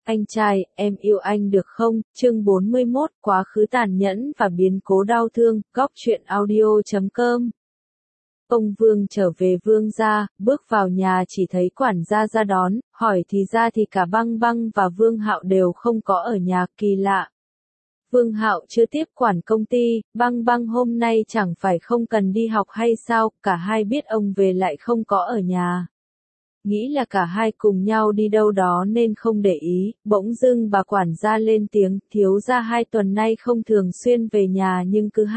Anh trai, em yêu anh được không? Chương 41, quá khứ tàn nhẫn và biến cố đau thương, góc truyện audio.com. Ông Vương trở về Vương gia, bước vào nhà chỉ thấy quản gia ra đón, hỏi thì ra thì cả Băng Băng và Vương Hạo đều không có ở nhà, kỳ lạ. Vương Hạo chưa tiếp quản công ty, Băng Băng hôm nay chẳng phải không cần đi học hay sao, cả hai biết ông về lại không có ở nhà. Nghĩ là cả hai cùng nhau đi đâu đó nên không để ý, bỗng dưng bà quản gia lên tiếng, thiếu gia 2 tuần nay không thường xuyên về nhà nhưng cứ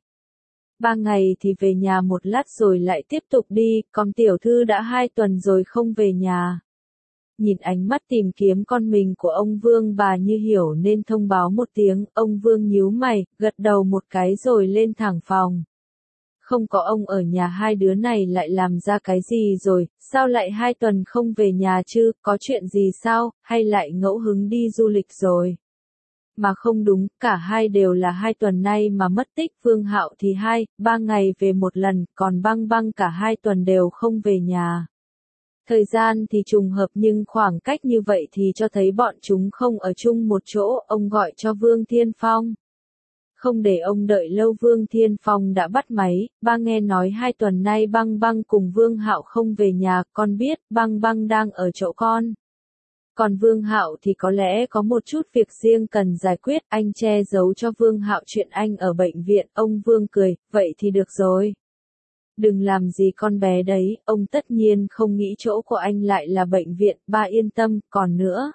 2-3 ngày thì về nhà một lát rồi lại tiếp tục đi, còn tiểu thư đã 2 tuần rồi không về nhà. Nhìn ánh mắt tìm kiếm con mình của ông Vương, bà như hiểu nên thông báo một tiếng, ông Vương nhíu mày, gật đầu một cái rồi lên thẳng phòng. Không có ông ở nhà hai đứa này lại làm ra cái gì rồi, sao lại 2 tuần không về nhà chứ, có chuyện gì sao, hay lại ngẫu hứng đi du lịch rồi. Mà không đúng, cả hai đều là 2 tuần nay mà mất tích, Vương Hạo thì 2-3 ngày về một lần, còn Băng Băng cả 2 tuần đều không về nhà. Thời gian thì trùng hợp nhưng khoảng cách như vậy thì cho thấy bọn chúng không ở chung một chỗ, ông gọi cho Vương Thiên Phong. Không để ông đợi lâu, Vương Thiên Phong đã bắt máy, ba nghe nói 2 tuần nay Băng Băng cùng Vương Hạo không về nhà, con biết, Băng Băng đang ở chỗ con. Còn Vương Hạo thì có lẽ có một chút việc riêng cần giải quyết, anh che giấu cho Vương Hạo chuyện anh ở bệnh viện, ông Vương cười, vậy thì được rồi. Đừng làm gì con bé đấy, ông tất nhiên không nghĩ chỗ của anh lại là bệnh viện, ba yên tâm, còn nữa.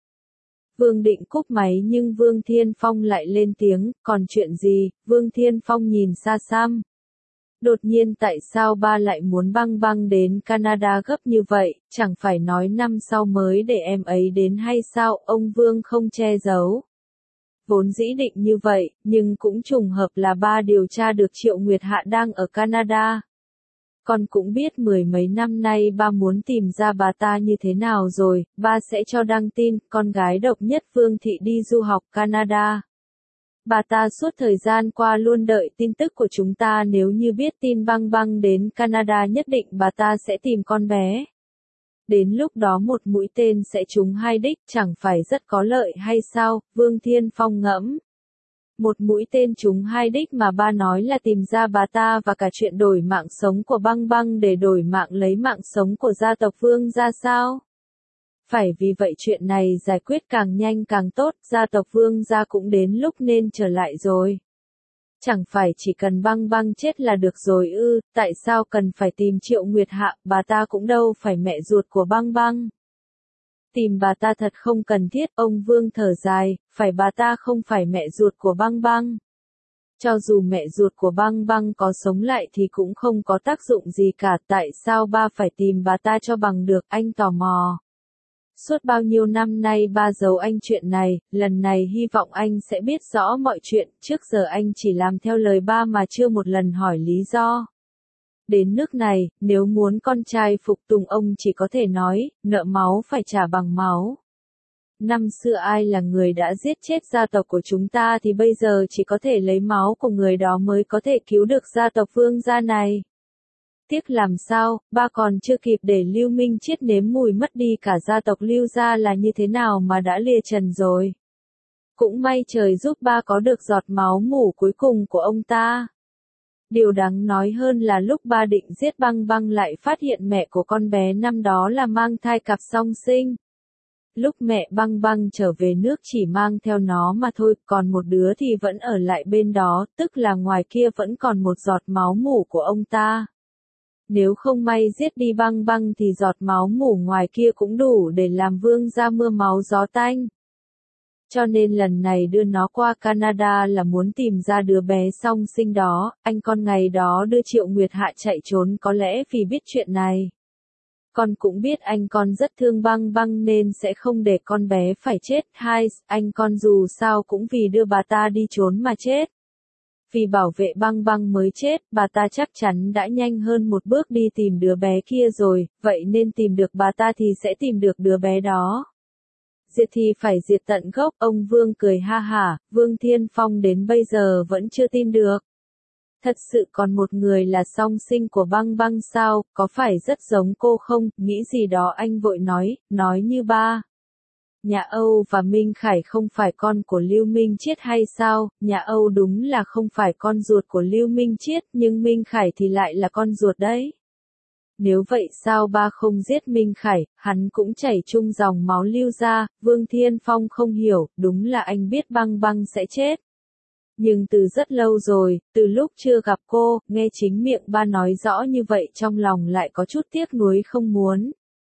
Vương định cúp máy nhưng Vương Thiên Phong lại lên tiếng, còn chuyện gì, Vương Thiên Phong nhìn xa xăm. Đột nhiên tại sao ba lại muốn Băng Băng đến Canada gấp như vậy, chẳng phải nói năm sau mới để em ấy đến hay sao, ông Vương không che giấu. Vốn dĩ định như vậy, nhưng cũng trùng hợp là ba điều tra được Triệu Nguyệt Hạ đang ở Canada. Con cũng biết 10 mấy năm nay ba muốn tìm ra bà ta như thế nào rồi, ba sẽ cho đăng tin, con gái độc nhất Vương Thị đi du học Canada. Bà ta suốt thời gian qua luôn đợi tin tức của chúng ta, nếu như biết tin Băng Băng đến Canada nhất định bà ta sẽ tìm con bé. Đến lúc đó một mũi tên sẽ trúng 2 đích, chẳng phải rất có lợi hay sao, Vương Thiên Phong ngẫm. Một mũi tên trúng 2 đích mà ba nói là tìm ra bà ta và cả chuyện đổi mạng sống của Băng Băng để đổi mạng lấy mạng sống của gia tộc Vương ra sao? Phải vì vậy chuyện này giải quyết càng nhanh càng tốt, gia tộc Vương gia cũng đến lúc nên trở lại rồi. Chẳng phải chỉ cần Băng Băng chết là được rồi ư, tại sao cần phải tìm Triệu Nguyệt Hạ, bà ta cũng đâu phải mẹ ruột của Băng Băng. Tìm bà ta thật không cần thiết, ông Vương thở dài, phải bà ta không phải mẹ ruột của Băng Băng. Cho dù mẹ ruột của Băng Băng có sống lại thì cũng không có tác dụng gì cả, tại sao ba phải tìm bà ta cho bằng được, anh tò mò. Suốt bao nhiêu năm nay ba giấu anh chuyện này, lần này hy vọng anh sẽ biết rõ mọi chuyện, trước giờ anh chỉ làm theo lời ba mà chưa một lần hỏi lý do. Đến nước này, nếu muốn con trai phục tùng ông chỉ có thể nói, nợ máu phải trả bằng máu. Năm xưa ai là người đã giết chết gia tộc của chúng ta thì bây giờ chỉ có thể lấy máu của người đó mới có thể cứu được gia tộc Vương gia này. Tiếc làm sao, ba còn chưa kịp để Lưu Minh Chiết nếm mùi mất đi cả gia tộc Lưu gia là như thế nào mà đã lìa trần rồi. Cũng may trời giúp ba có được giọt máu mủ cuối cùng của ông ta. Điều đáng nói hơn là lúc ba định giết Băng Băng lại phát hiện mẹ của con bé năm đó là mang thai cặp song sinh. Lúc mẹ Băng Băng trở về nước chỉ mang theo nó mà thôi, còn một đứa thì vẫn ở lại bên đó, tức là ngoài kia vẫn còn một giọt máu mủ của ông ta. Nếu không may giết đi Băng Băng thì giọt máu mủ ngoài kia cũng đủ để làm Vương gia mưa máu gió tanh. Cho nên lần này đưa nó qua Canada là muốn tìm ra đứa bé song sinh đó, anh con ngày đó đưa Triệu Nguyệt Hạ chạy trốn có lẽ vì biết chuyện này. Con cũng biết anh con rất thương Băng Băng nên sẽ không để con bé phải chết. Hai, anh con dù sao cũng vì đưa bà ta đi trốn mà chết. Vì bảo vệ Băng Băng mới chết, bà ta chắc chắn đã nhanh hơn một bước đi tìm đứa bé kia rồi, vậy nên tìm được bà ta thì sẽ tìm được đứa bé đó. Diệt thì phải diệt tận gốc, ông Vương cười ha hả, Vương Thiên Phong đến bây giờ vẫn chưa tin được. Thật sự còn một người là song sinh của Băng Băng sao, có phải rất giống cô không, nghĩ gì đó anh vội nói như ba. Nhà Âu và Minh Khải không phải con của Lưu Minh Chiết hay sao? Nhà Âu đúng là không phải con ruột của Lưu Minh Chiết, nhưng Minh Khải thì lại là con ruột đấy. Nếu vậy sao ba không giết Minh Khải, hắn cũng chảy chung dòng máu Lưu ra, Vương Thiên Phong không hiểu, đúng là anh biết Băng Băng sẽ chết. Nhưng từ rất lâu rồi, từ lúc chưa gặp cô, nghe chính miệng ba nói rõ như vậy trong lòng lại có chút tiếc nuối không muốn.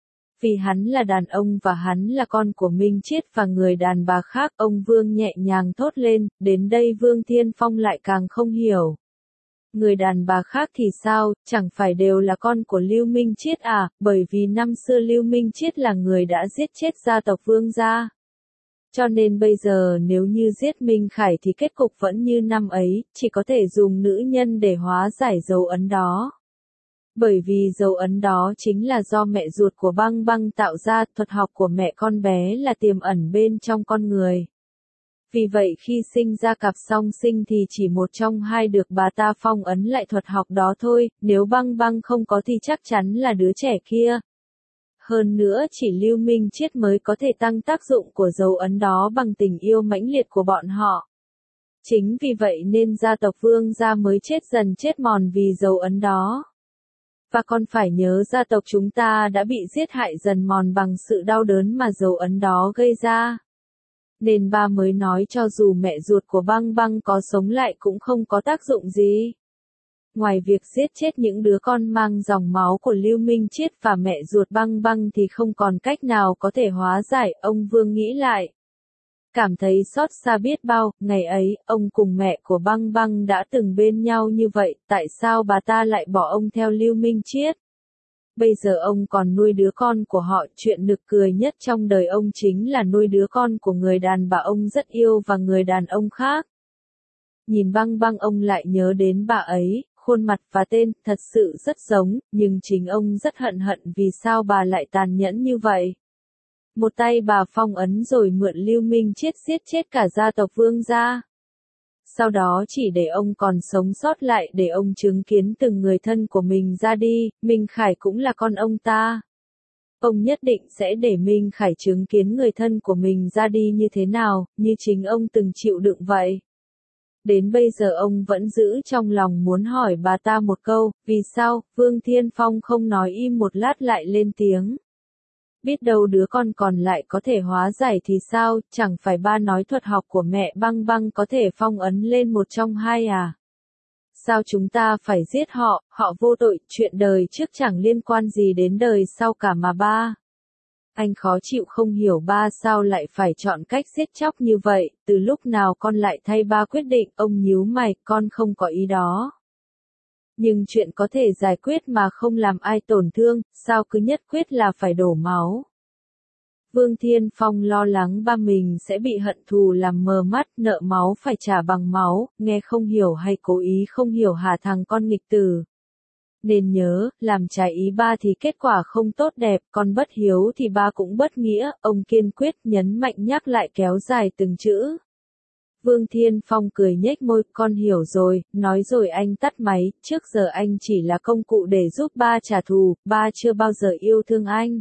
Vì hắn là đàn ông và hắn là con của Minh Chiết và người đàn bà khác, ông Vương nhẹ nhàng thốt lên, đến đây Vương Thiên Phong lại càng không hiểu. Người đàn bà khác thì sao, chẳng phải đều là con của Lưu Minh Chiết à, bởi vì năm xưa Lưu Minh Chiết là người đã giết chết gia tộc Vương gia. Cho nên bây giờ nếu như giết Minh Khải thì kết cục vẫn như năm ấy, chỉ có thể dùng nữ nhân để hóa giải dấu ấn đó. Bởi vì dấu ấn đó chính là do mẹ ruột của Băng Băng tạo ra, thuật học của mẹ con bé là tiềm ẩn bên trong con người. Vì vậy khi sinh ra cặp song sinh thì chỉ một trong hai được bà ta phong ấn lại thuật học đó thôi, nếu Băng Băng không có thì chắc chắn là đứa trẻ kia. Hơn nữa chỉ Lưu Minh Chiết mới có thể tăng tác dụng của dấu ấn đó bằng tình yêu mãnh liệt của bọn họ. Chính vì vậy nên gia tộc Vương gia mới chết dần chết mòn vì dấu ấn đó. Và còn phải nhớ gia tộc chúng ta đã bị giết hại dần mòn bằng sự đau đớn mà dấu ấn đó gây ra. Nên ba mới nói cho dù mẹ ruột của Băng Băng có sống lại cũng không có tác dụng gì. Ngoài việc giết chết những đứa con mang dòng máu của Lưu Minh Chiết và mẹ ruột Băng Băng thì không còn cách nào có thể hóa giải, ông Vương nghĩ lại. Cảm thấy xót xa biết bao, ngày ấy, ông cùng mẹ của Băng Băng đã từng bên nhau như vậy, tại sao bà ta lại bỏ ông theo Lưu Minh Chiết? Bây giờ ông còn nuôi đứa con của họ, chuyện nực cười nhất trong đời ông chính là nuôi đứa con của người đàn bà ông rất yêu và người đàn ông khác. Nhìn Băng Băng ông lại nhớ đến bà ấy, khuôn mặt và tên, thật sự rất giống, nhưng chính ông rất hận vì sao bà lại tàn nhẫn như vậy. Một tay bà phong ấn rồi mượn Lưu Minh Chiết giết chết cả gia tộc Vương gia. Sau đó chỉ để ông còn sống sót lại để ông chứng kiến từng người thân của mình ra đi, Minh Khải cũng là con ông ta. Ông nhất định sẽ để Minh Khải chứng kiến người thân của mình ra đi như thế nào, như chính ông từng chịu đựng vậy. Đến bây giờ ông vẫn giữ trong lòng muốn hỏi bà ta một câu, vì sao, Vương Thiên Phong không nói im một lát lại lên tiếng. Biết đâu đứa con còn lại có thể hóa giải thì sao, chẳng phải ba nói thuật học của mẹ Băng Băng có thể phong ấn lên một trong hai à? Sao chúng ta phải giết họ, họ vô tội, chuyện đời trước chẳng liên quan gì đến đời sau cả mà ba. Anh khó chịu không hiểu ba sao lại phải chọn cách giết chóc như vậy, từ lúc nào con lại thay ba quyết định, ông nhíu mày, con không có ý đó. Nhưng chuyện có thể giải quyết mà không làm ai tổn thương, sao cứ nhất quyết là phải đổ máu. Vương Thiên Phong lo lắng ba mình sẽ bị hận thù làm mờ mắt, nợ máu phải trả bằng máu, nghe không hiểu hay cố ý không hiểu hả thằng con nghịch tử. Nên nhớ, làm trái ý ba thì kết quả không tốt đẹp, còn bất hiếu thì ba cũng bất nghĩa, ông kiên quyết nhấn mạnh nhắc lại kéo dài từng chữ. Vương Thiên Phong cười nhếch môi, con hiểu rồi, nói rồi anh tắt máy, trước giờ anh chỉ là công cụ để giúp ba trả thù, ba chưa bao giờ yêu thương anh.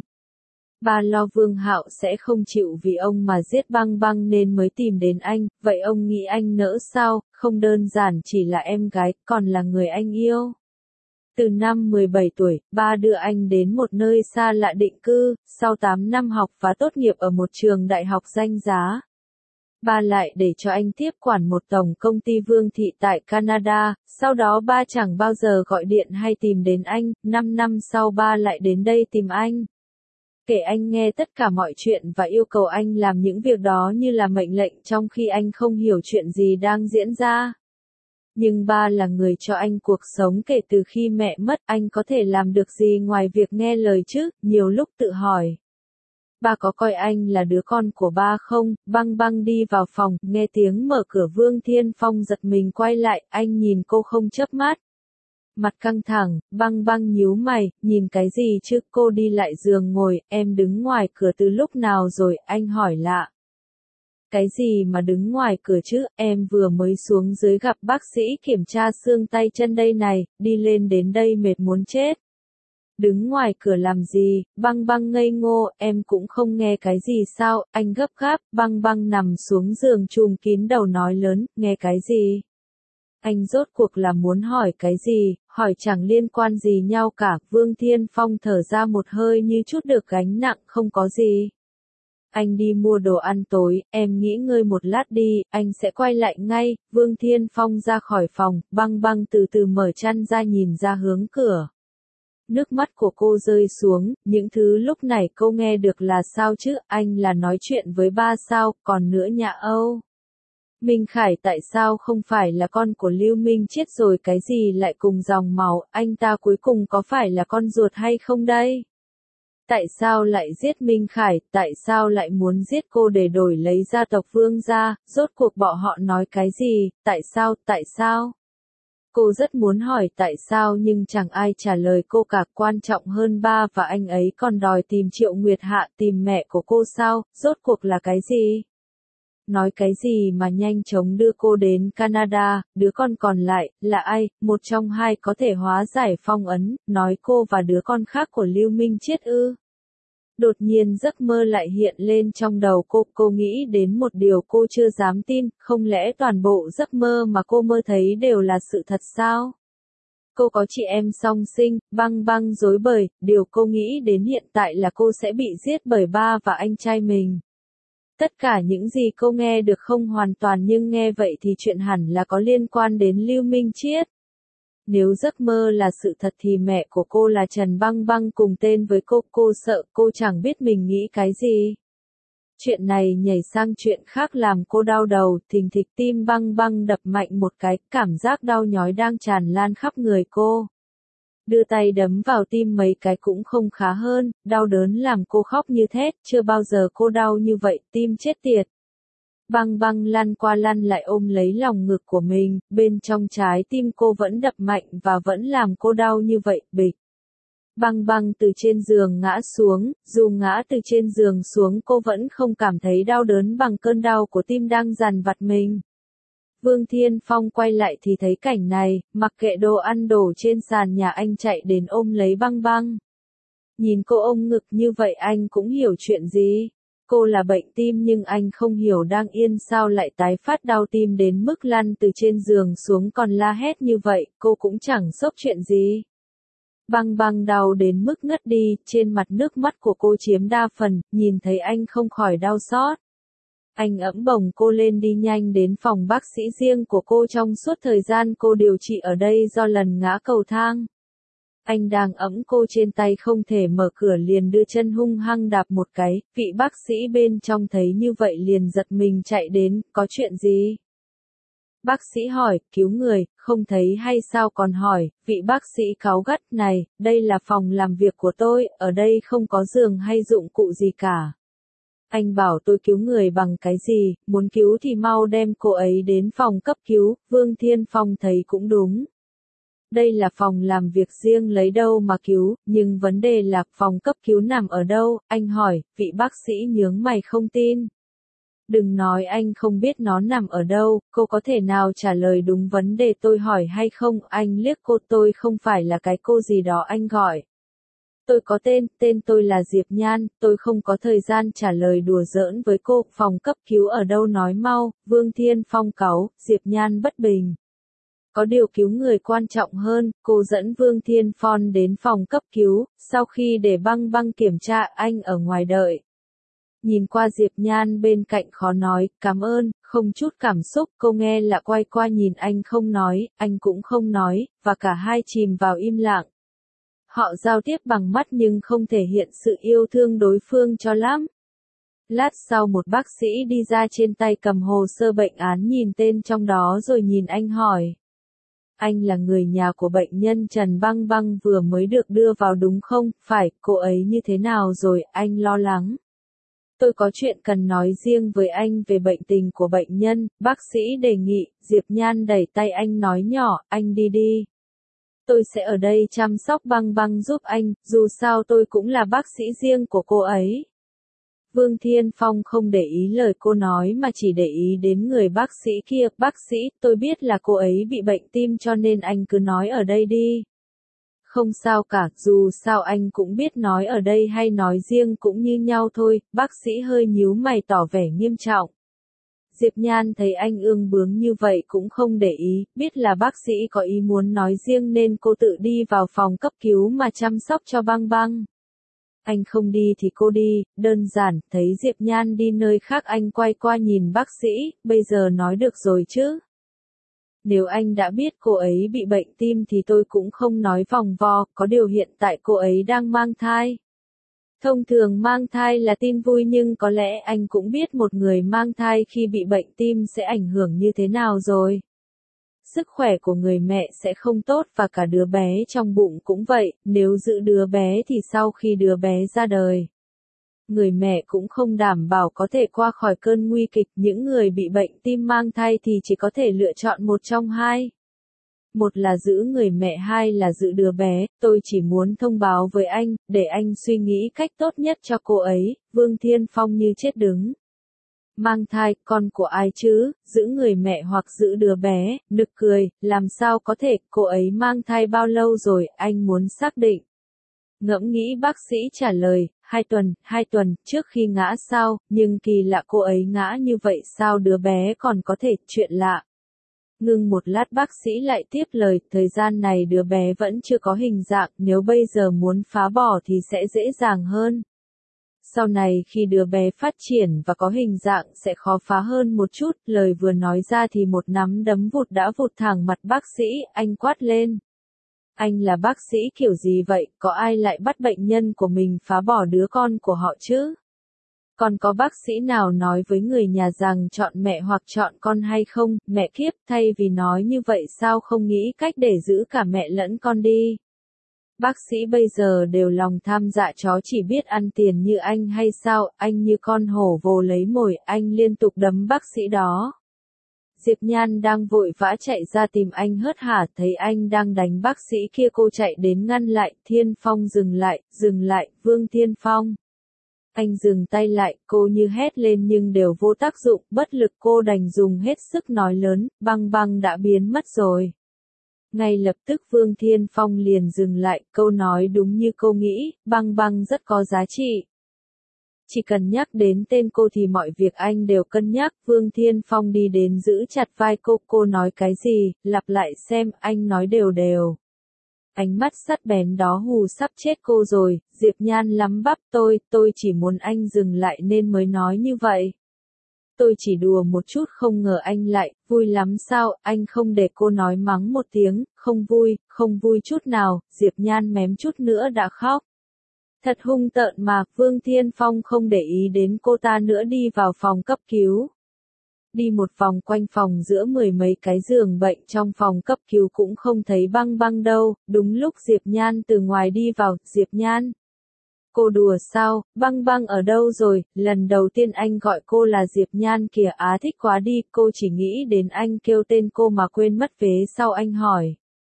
Ba lo Vương Hạo sẽ không chịu vì ông mà giết Băng Băng nên mới tìm đến anh, vậy ông nghĩ anh nỡ sao, không đơn giản chỉ là em gái, còn là người anh yêu. Từ năm 17 tuổi, ba đưa anh đến một nơi xa lạ định cư, sau 8 năm học và tốt nghiệp ở một trường đại học danh giá. Ba lại để cho anh tiếp quản một tổng công ty Vương thị tại Canada, sau đó ba chẳng bao giờ gọi điện hay tìm đến anh, 5 năm sau ba lại đến đây tìm anh. Kể anh nghe tất cả mọi chuyện và yêu cầu anh làm những việc đó như là mệnh lệnh trong khi anh không hiểu chuyện gì đang diễn ra. Nhưng ba là người cho anh cuộc sống kể từ khi mẹ mất, anh có thể làm được gì ngoài việc nghe lời chứ, nhiều lúc tự hỏi. Ba có coi anh là đứa con của ba không? Băng Băng đi vào phòng, nghe tiếng mở cửa Vương Thiên Phong giật mình quay lại, anh nhìn cô không chớp mắt. Mặt căng thẳng, Băng Băng nhíu mày, nhìn cái gì chứ, cô đi lại giường ngồi, em đứng ngoài cửa từ lúc nào rồi, anh hỏi lạ. Cái gì mà đứng ngoài cửa chứ, em vừa mới xuống dưới gặp bác sĩ kiểm tra xương tay chân đây này, đi lên đến đây mệt muốn chết. Đứng ngoài cửa làm gì, Băng Băng ngây ngô, em cũng không nghe cái gì sao, anh gấp gáp, Băng Băng nằm xuống giường trùm kín đầu nói lớn, nghe cái gì? Anh rốt cuộc là muốn hỏi cái gì, hỏi chẳng liên quan gì nhau cả, Vương Thiên Phong thở ra một hơi như chút được gánh nặng, không có gì. Anh đi mua đồ ăn tối, em nghỉ ngơi một lát đi, anh sẽ quay lại ngay, Vương Thiên Phong ra khỏi phòng, Băng Băng từ từ mở chăn ra nhìn ra hướng cửa. Nước mắt của cô rơi xuống, những thứ lúc này cô nghe được là sao chứ, anh là nói chuyện với ba sao, còn nữa nhà Âu. Minh Khải tại sao không phải là con của Lưu Minh Chiết rồi cái gì lại cùng dòng máu, anh ta cuối cùng có phải là con ruột hay không đây? Tại sao lại giết Minh Khải, tại sao lại muốn giết cô để đổi lấy gia tộc Vương gia, rốt cuộc bọn họ nói cái gì, tại sao? Cô rất muốn hỏi tại sao nhưng chẳng ai trả lời cô cả, quan trọng hơn ba và anh ấy còn đòi tìm Triệu Nguyệt Hạ, tìm mẹ của cô sao, rốt cuộc là cái gì? Nói cái gì mà nhanh chóng đưa cô đến Canada, đứa con còn lại, là ai, một trong hai có thể hóa giải phong ấn, nói cô và đứa con khác của Lưu Minh Chiết ư. Đột nhiên giấc mơ lại hiện lên trong đầu cô nghĩ đến một điều cô chưa dám tin, không lẽ toàn bộ giấc mơ mà cô mơ thấy đều là sự thật sao? Cô có chị em song sinh, Băng Băng rối bời, điều cô nghĩ đến hiện tại là cô sẽ bị giết bởi ba và anh trai mình. Tất cả những gì cô nghe được không hoàn toàn nhưng nghe vậy thì chuyện hẳn là có liên quan đến Lưu Minh Chiết. Nếu giấc mơ là sự thật thì mẹ của cô là Trần Băng Băng cùng tên với cô sợ cô chẳng biết mình nghĩ cái gì. Chuyện này nhảy sang chuyện khác làm cô đau đầu, thình thịch tim Băng Băng đập mạnh một cái, cảm giác đau nhói đang tràn lan khắp người cô. Đưa tay đấm vào tim mấy cái cũng không khá hơn, đau đớn làm cô khóc như thét, chưa bao giờ cô đau như vậy, tim chết tiệt. Băng Băng lăn qua lăn lại ôm lấy lòng ngực của mình, bên trong trái tim cô vẫn đập mạnh và vẫn làm cô đau như vậy, bịch. Băng Băng từ trên giường ngã xuống, dù ngã từ trên giường xuống cô vẫn không cảm thấy đau đớn bằng cơn đau của tim đang dằn vặt mình. Vương Thiên Phong quay lại thì thấy cảnh này, mặc kệ đồ ăn đổ trên sàn nhà anh chạy đến ôm lấy Băng Băng. Nhìn cô ôm ngực như vậy anh cũng hiểu chuyện gì. Cô là bệnh tim nhưng anh không hiểu đang yên sao lại tái phát đau tim đến mức lăn từ trên giường xuống còn la hét như vậy, cô cũng chẳng sốc chuyện gì. Băng Băng đau đến mức ngất đi, trên mặt nước mắt của cô chiếm đa phần, nhìn thấy anh không khỏi đau xót. Anh ẵm bồng cô lên đi nhanh đến phòng bác sĩ riêng của cô trong suốt thời gian cô điều trị ở đây do lần ngã cầu thang. Anh đang ẵm cô trên tay không thể mở cửa liền đưa chân hung hăng đạp một cái, vị bác sĩ bên trong thấy như vậy liền giật mình chạy đến, có chuyện gì? Bác sĩ hỏi, cứu người, không thấy hay sao còn hỏi, vị bác sĩ cáu gắt, này, đây là phòng làm việc của tôi, ở đây không có giường hay dụng cụ gì cả. Anh bảo tôi cứu người bằng cái gì, muốn cứu thì mau đem cô ấy đến phòng cấp cứu, Vương Thiên Phong thấy cũng đúng. Đây là phòng làm việc riêng lấy đâu mà cứu, nhưng vấn đề là phòng cấp cứu nằm ở đâu, anh hỏi, vị bác sĩ nhướng mày không tin. Đừng nói anh không biết nó nằm ở đâu, cô có thể nào trả lời đúng vấn đề tôi hỏi hay không, anh liếc cô tôi không phải là cái cô gì đó anh gọi. Tôi có tên tôi là Diệp Nhan, tôi không có thời gian trả lời đùa giỡn với cô, phòng cấp cứu ở đâu nói mau, Vương Thiên Phong cáu, Diệp Nhan bất bình. Có điều cứu người quan trọng hơn, cô dẫn Vương Thiên Phong đến phòng cấp cứu, sau khi để Băng Băng kiểm tra anh ở ngoài đợi. Nhìn qua Diệp Nhan bên cạnh khó nói, cảm ơn, không chút cảm xúc, cô nghe là quay qua nhìn anh không nói, anh cũng không nói, và cả hai chìm vào im lặng. Họ giao tiếp bằng mắt nhưng không thể hiện sự yêu thương đối phương cho lắm. Lát sau một bác sĩ đi ra trên tay cầm hồ sơ bệnh án nhìn tên trong đó rồi nhìn anh hỏi. Anh là người nhà của bệnh nhân Trần Băng Băng vừa mới được đưa vào đúng không? Phải, cô ấy như thế nào rồi, anh lo lắng. Tôi có chuyện cần nói riêng với anh về bệnh tình của bệnh nhân, bác sĩ đề nghị, Diệp Nhan đẩy tay anh nói nhỏ, anh đi đi. Tôi sẽ ở đây chăm sóc Băng Băng giúp anh, dù sao tôi cũng là bác sĩ riêng của cô ấy. Vương Thiên Phong không để ý lời cô nói mà chỉ để ý đến người bác sĩ kia, bác sĩ, tôi biết là cô ấy bị bệnh tim cho nên anh cứ nói ở đây đi. Không sao cả, dù sao anh cũng biết nói ở đây hay nói riêng cũng như nhau thôi, bác sĩ hơi nhíu mày tỏ vẻ nghiêm trọng. Diệp Nhan thấy anh ương bướng như vậy cũng không để ý, biết là bác sĩ có ý muốn nói riêng nên cô tự đi vào phòng cấp cứu mà chăm sóc cho băng băng. Anh không đi thì cô đi, đơn giản, thấy Diệp Nhan đi nơi khác anh quay qua nhìn bác sĩ, bây giờ nói được rồi chứ. Nếu anh đã biết cô ấy bị bệnh tim thì tôi cũng không nói vòng vo, có điều hiện tại cô ấy đang mang thai. Thông thường mang thai là tin vui nhưng có lẽ anh cũng biết một người mang thai khi bị bệnh tim sẽ ảnh hưởng như thế nào rồi. Sức khỏe của người mẹ sẽ không tốt và cả đứa bé trong bụng cũng vậy, nếu giữ đứa bé thì sau khi đứa bé ra đời, người mẹ cũng không đảm bảo có thể qua khỏi cơn nguy kịch. Những người bị bệnh tim mang thai thì chỉ có thể lựa chọn một trong hai. Một là giữ người mẹ, hai là giữ đứa bé. Tôi chỉ muốn thông báo với anh, để anh suy nghĩ cách tốt nhất cho cô ấy. Vương Thiên Phong như chết đứng. Mang thai, con của ai chứ, giữ người mẹ hoặc giữ đứa bé, nực cười, làm sao có thể, cô ấy mang thai bao lâu rồi, anh muốn xác định. Ngẫm nghĩ bác sĩ trả lời, 2 tuần, trước khi ngã sao, nhưng kỳ lạ cô ấy ngã như vậy sao đứa bé còn có thể, chuyện lạ. Ngưng một lát bác sĩ lại tiếp lời, thời gian này đứa bé vẫn chưa có hình dạng, nếu bây giờ muốn phá bỏ thì sẽ dễ dàng hơn. Sau này khi đứa bé phát triển và có hình dạng sẽ khó phá hơn một chút, lời vừa nói ra thì một nắm đấm vụt đã vụt thẳng mặt bác sĩ, anh quát lên. Anh là bác sĩ kiểu gì vậy, có ai lại bắt bệnh nhân của mình phá bỏ đứa con của họ chứ? Còn có bác sĩ nào nói với người nhà rằng chọn mẹ hoặc chọn con hay không, mẹ kiếp, thay vì nói như vậy sao không nghĩ cách để giữ cả mẹ lẫn con đi? Bác sĩ bây giờ đều lòng tham dạ chó chỉ biết ăn tiền như anh hay sao, anh như con hổ vồ lấy mồi, anh liên tục đấm bác sĩ đó. Diệp Nhan đang vội vã chạy ra tìm anh hớt hả, thấy anh đang đánh bác sĩ kia cô chạy đến ngăn lại, Thiên Phong dừng lại, Vương Thiên Phong. Anh dừng tay lại, cô như hét lên nhưng đều vô tác dụng, bất lực cô đành dùng hết sức nói lớn, băng băng đã biến mất rồi. Ngay lập tức Vương Thiên Phong liền dừng lại, câu nói đúng như cô nghĩ, băng băng rất có giá trị. Chỉ cần nhắc đến tên cô thì mọi việc anh đều cân nhắc. Vương Thiên Phong đi đến giữ chặt vai cô nói cái gì, lặp lại xem, anh nói đều đều. Ánh mắt sắt bén đó hù sắp chết cô rồi, Diệp Nhan lắm bắp tôi chỉ muốn anh dừng lại nên mới nói như vậy. Tôi chỉ đùa một chút không ngờ anh lại, vui lắm sao, anh không để cô nói mắng một tiếng, không vui chút nào, Diệp Nhan mém chút nữa đã khóc. Thật hung tợn mà, Vương Thiên Phong không để ý đến cô ta nữa đi vào phòng cấp cứu. Đi một vòng quanh phòng giữa mười mấy cái giường bệnh trong phòng cấp cứu cũng không thấy băng băng đâu, đúng lúc Diệp Nhan từ ngoài đi vào, Diệp Nhan. Cô đùa sao, băng băng ở đâu rồi, lần đầu tiên anh gọi cô là Diệp Nhan kìa á thích quá đi, cô chỉ nghĩ đến anh kêu tên cô mà quên mất vế sau anh hỏi.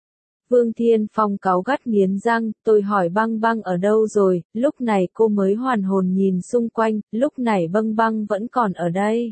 Vương Thiên Phong cáu gắt nghiến răng, tôi hỏi băng băng ở đâu rồi, lúc này cô mới hoàn hồn nhìn xung quanh, lúc này băng băng vẫn còn ở đây.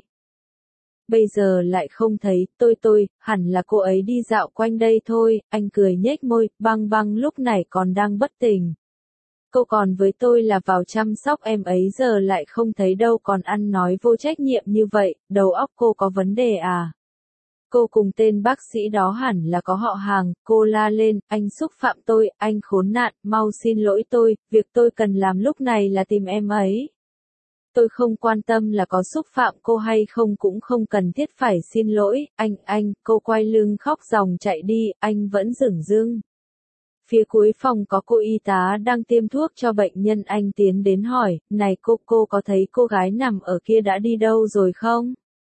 Bây giờ lại không thấy, hẳn là cô ấy đi dạo quanh đây thôi, anh cười nhếch môi, băng băng lúc này còn đang bất tỉnh. Cô còn với tôi là vào chăm sóc em ấy giờ lại không thấy đâu còn ăn nói vô trách nhiệm như vậy, đầu óc cô có vấn đề à? Cô cùng tên bác sĩ đó hẳn là có họ hàng, cô la lên, anh xúc phạm tôi, anh khốn nạn, mau xin lỗi tôi, việc tôi cần làm lúc này là tìm em ấy. Tôi không quan tâm là có xúc phạm cô hay không cũng không cần thiết phải xin lỗi, cô quay lưng khóc ròng chạy đi, anh vẫn dửng dưng. Phía cuối phòng có cô y tá đang tiêm thuốc cho bệnh nhân anh tiến đến hỏi, này cô có thấy cô gái nằm ở kia đã đi đâu rồi không?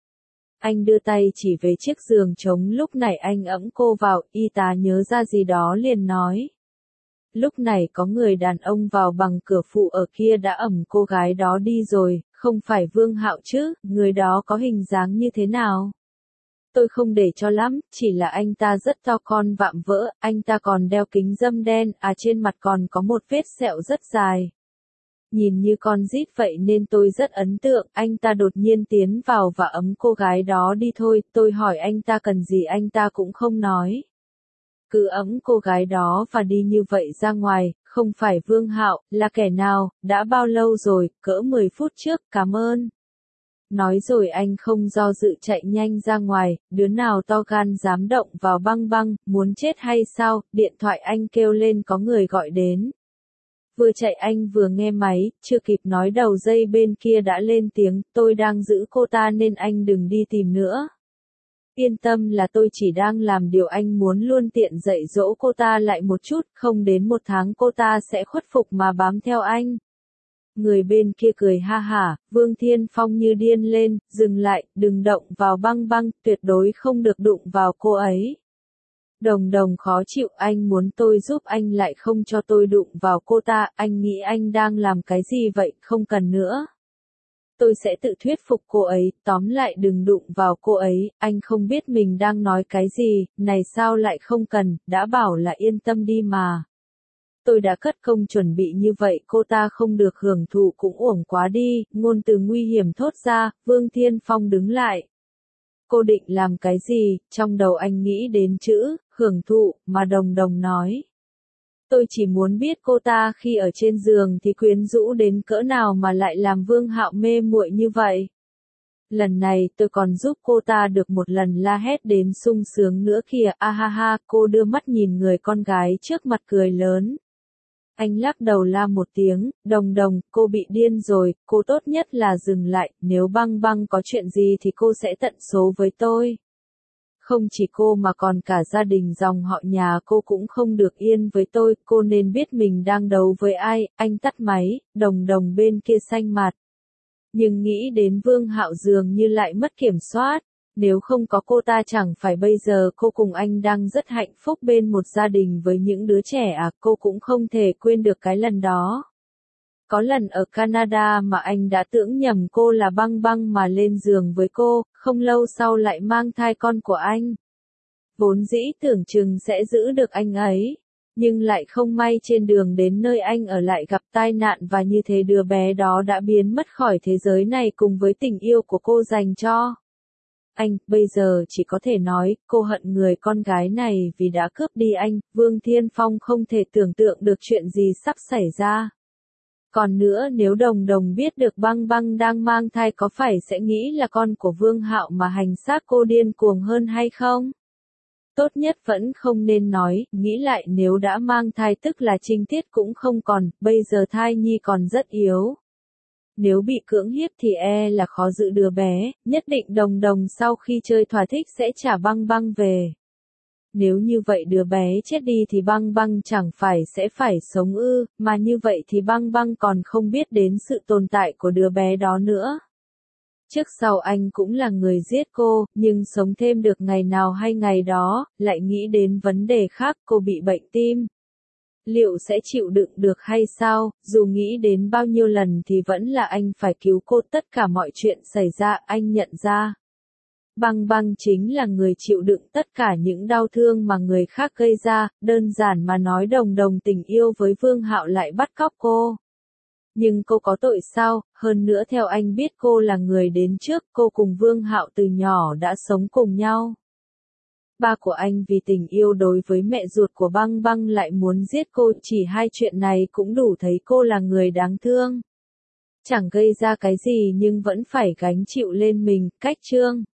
Anh đưa tay chỉ về chiếc giường trống lúc nãy anh ẵm cô vào, y tá nhớ ra gì đó liền nói. Lúc này có người đàn ông vào bằng cửa phụ ở kia đã ẵm cô gái đó đi rồi, không phải Vương Hạo chứ, người đó có hình dáng như thế nào? Tôi không để cho lắm, chỉ là anh ta rất to con vạm vỡ, anh ta còn đeo kính râm đen, trên mặt còn có một vết sẹo rất dài. Nhìn như con rít vậy nên tôi rất ấn tượng, anh ta đột nhiên tiến vào và ấm cô gái đó đi thôi, tôi hỏi anh ta cần gì anh ta cũng không nói. Cứ ẵm cô gái đó và đi như vậy ra ngoài, không phải Vương Hạo, là kẻ nào, đã bao lâu rồi, cỡ 10 phút trước, cảm ơn. Nói rồi anh không do dự chạy nhanh ra ngoài, đứa nào to gan dám động vào Băng Băng, muốn chết hay sao, điện thoại anh kêu lên có người gọi đến. Vừa chạy anh vừa nghe máy, chưa kịp nói đầu dây bên kia đã lên tiếng, tôi đang giữ cô ta nên anh đừng đi tìm nữa. Yên tâm là tôi chỉ đang làm điều anh muốn, luôn tiện dạy dỗ cô ta lại một chút, không đến 1 tháng cô ta sẽ khuất phục mà bám theo anh. Người bên kia cười ha hả, Vương Thiên Phong như điên lên, dừng lại, đừng động vào Băng Băng, tuyệt đối không được đụng vào cô ấy. Đồng Đồng khó chịu, anh muốn tôi giúp anh lại không cho tôi đụng vào cô ta, anh nghĩ anh đang làm cái gì vậy, không cần nữa. Tôi sẽ tự thuyết phục cô ấy, tóm lại đừng đụng vào cô ấy, anh không biết mình đang nói cái gì, này sao lại không cần, đã bảo là yên tâm đi mà. Tôi đã cất công chuẩn bị như vậy, cô ta không được hưởng thụ cũng uổng quá đi, ngôn từ nguy hiểm thốt ra, Vương Thiên Phong đứng lại. Cô định làm cái gì, trong đầu anh nghĩ đến chữ, hưởng thụ, mà Đồng Đồng nói. Tôi chỉ muốn biết cô ta khi ở trên giường thì quyến rũ đến cỡ nào mà lại làm Vương Hạo mê muội như vậy. Lần này tôi còn giúp cô ta được một lần la hét đến sung sướng nữa kìa, a ha ha, cô đưa mắt nhìn người con gái trước mặt cười lớn. Anh lắc đầu la một tiếng, Đồng Đồng, cô bị điên rồi, cô tốt nhất là dừng lại, nếu Băng Băng có chuyện gì thì cô sẽ tận số với tôi. Không chỉ cô mà còn cả gia đình dòng họ nhà cô cũng không được yên với tôi, cô nên biết mình đang đấu với ai, anh tắt máy, Đồng Đồng bên kia xanh mặt. Nhưng nghĩ đến Vương Hạo dường như lại mất kiểm soát, nếu không có cô ta chẳng phải bây giờ cô cùng anh đang rất hạnh phúc bên một gia đình với những đứa trẻ à, cô cũng không thể quên được cái lần đó. Có lần ở Canada mà anh đã tưởng nhầm cô là Băng Băng mà lên giường với cô, không lâu sau lại mang thai con của anh. Vốn dĩ tưởng chừng sẽ giữ được anh ấy, nhưng lại không may trên đường đến nơi anh ở lại gặp tai nạn và như thế đứa bé đó đã biến mất khỏi thế giới này cùng với tình yêu của cô dành cho anh. Bây giờ chỉ có thể nói, cô hận người con gái này vì đã cướp đi anh. Vương Thiên Phong không thể tưởng tượng được chuyện gì sắp xảy ra. Còn nữa, nếu Đồng Đồng biết được Băng Băng đang mang thai có phải sẽ nghĩ là con của Vương Hạo mà hành xác cô điên cuồng hơn hay không? Tốt nhất vẫn không nên nói, nghĩ lại nếu đã mang thai tức là trinh tiết cũng không còn, bây giờ thai nhi còn rất yếu. Nếu bị cưỡng hiếp thì là khó giữ đứa bé, nhất định Đồng Đồng sau khi chơi thỏa thích sẽ trả Băng Băng về. Nếu như vậy đứa bé chết đi thì Băng Băng chẳng phải sẽ phải sống ư, mà như vậy thì Băng Băng còn không biết đến sự tồn tại của đứa bé đó nữa. Trước sau anh cũng là người giết cô, nhưng sống thêm được ngày nào hay ngày đó, lại nghĩ đến vấn đề khác, cô bị bệnh tim. Liệu sẽ chịu đựng được hay sao, dù nghĩ đến bao nhiêu lần thì vẫn là anh phải cứu cô. Tất cả mọi chuyện xảy ra anh nhận ra. Băng Băng chính là người chịu đựng tất cả những đau thương mà người khác gây ra, đơn giản mà nói Đồng Đồng tình yêu với Vương Hạo lại bắt cóc cô. Nhưng cô có tội sao, hơn nữa theo anh biết cô là người đến trước, cô cùng Vương Hạo từ nhỏ đã sống cùng nhau. Ba của anh vì tình yêu đối với mẹ ruột của Băng Băng lại muốn giết cô, chỉ hai chuyện này cũng đủ thấy cô là người đáng thương. Chẳng gây ra cái gì nhưng vẫn phải gánh chịu lên mình, cách chương.